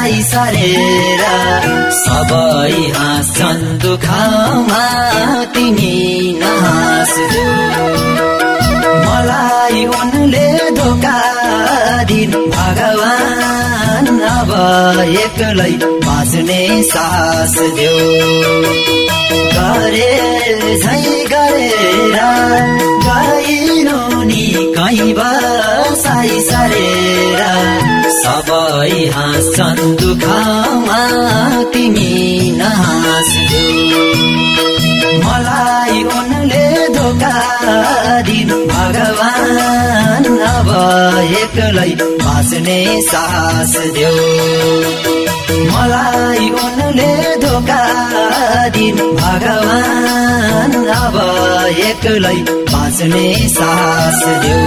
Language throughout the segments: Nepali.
साई सारेर सबै हाँस्छन् दुःखमा तिमी नहाँस्देऊ मलाई उनले धोका दिनु भगवान अब एक्लै बाँच्ने सास देऊ गरे झै गरेर गइनु नि कहीँ बसाई सरेर सबै हाँस्छन् दुःखमा तिमी नहाँस्देऊ मलाई उनले धोका दिनु भगवान अब एक्लै बाँच्ने सास देऊ मलाई उनले धोका दिनु भगवान अब एक्लै बाँच्ने सास देऊ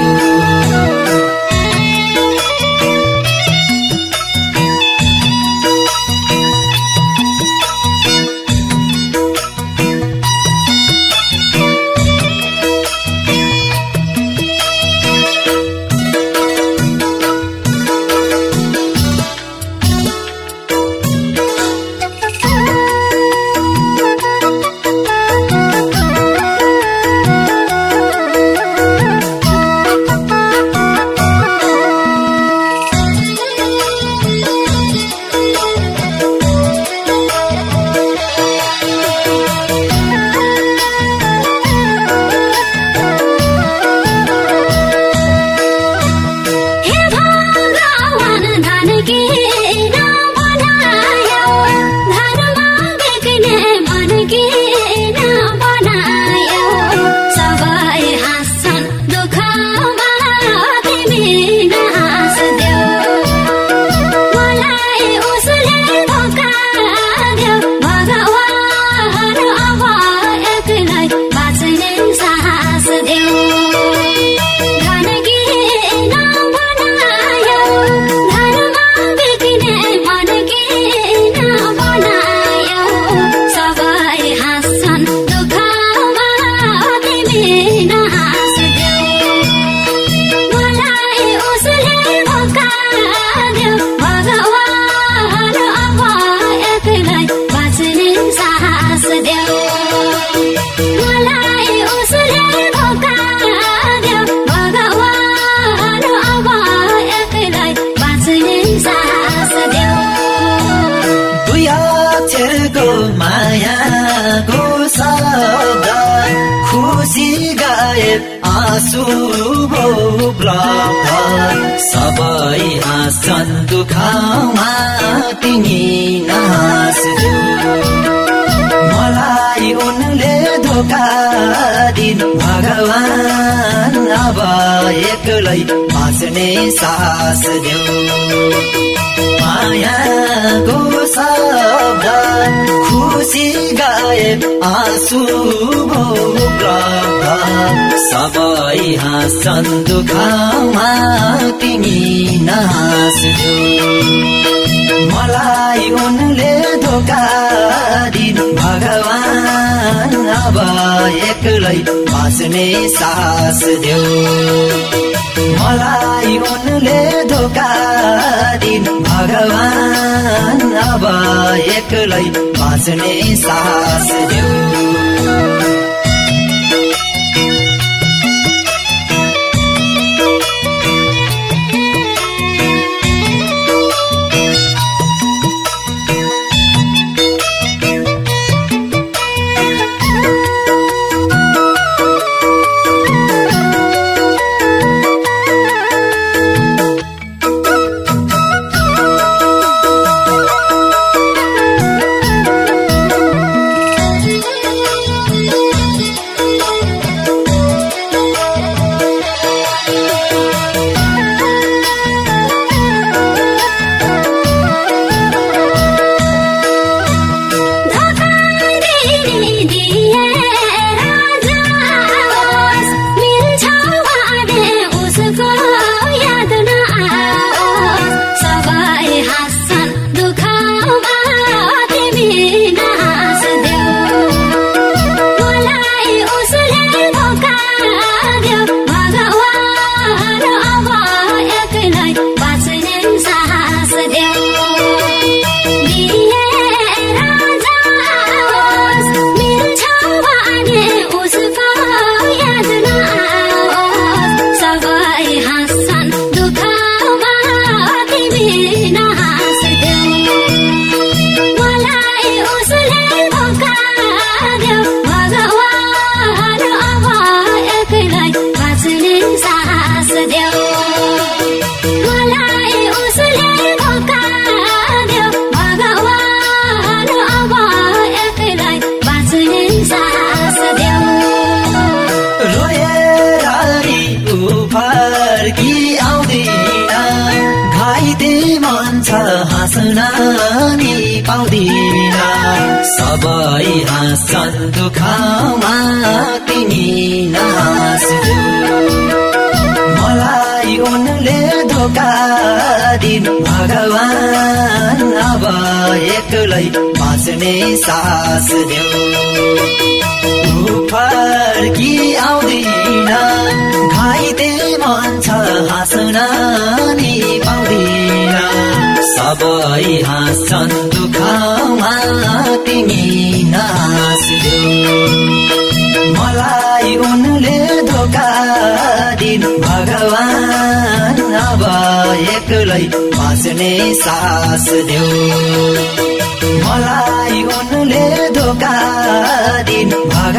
मायाको शब्द खुसी गायब आँसु भो उपलब्ध सबै हाँस्छन् दुःखमा तिमी नहाँस्देऊ मलाई उनले धोका दिनु भगवान अब एक्लै बाँच्ने सास देऊ मायाको शब्द खुसी गायब आँसु भो उपलब्ध सबै हाँस्छन् दुःखमा तिमी नहाँस्देऊ मलाई उनले धोका दिनु भगवान अब एक्लै बाँच्ने सास देऊ मलाई उनले धोका दिनु भगवान अब एक्लै बाँच्ने सास देऊ घाइते मन छ हाँस्न नि पाउँदिन सबै हाँस्छन् दुःखमा तिमी नहाँस्देऊ मलाई उनले धोका दिन भगवान अब एक्लै बाँच्ने सास देऊ फर्की आउँदिन घाइते मन छ हाँस्न नि पाउँदिन सबै हाँस्छन् दुःखमा तिमी नहाँस्देऊ मलाई उनले धोका दिन भगवान अब एक्लै बाँच्ने सास देऊ मलाई उनले धोका दिन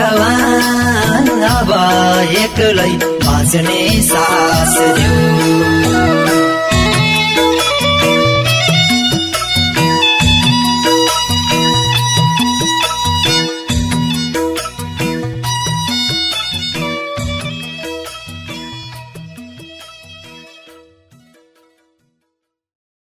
भगवान अब एक्लै बाँच्ने सास देऊ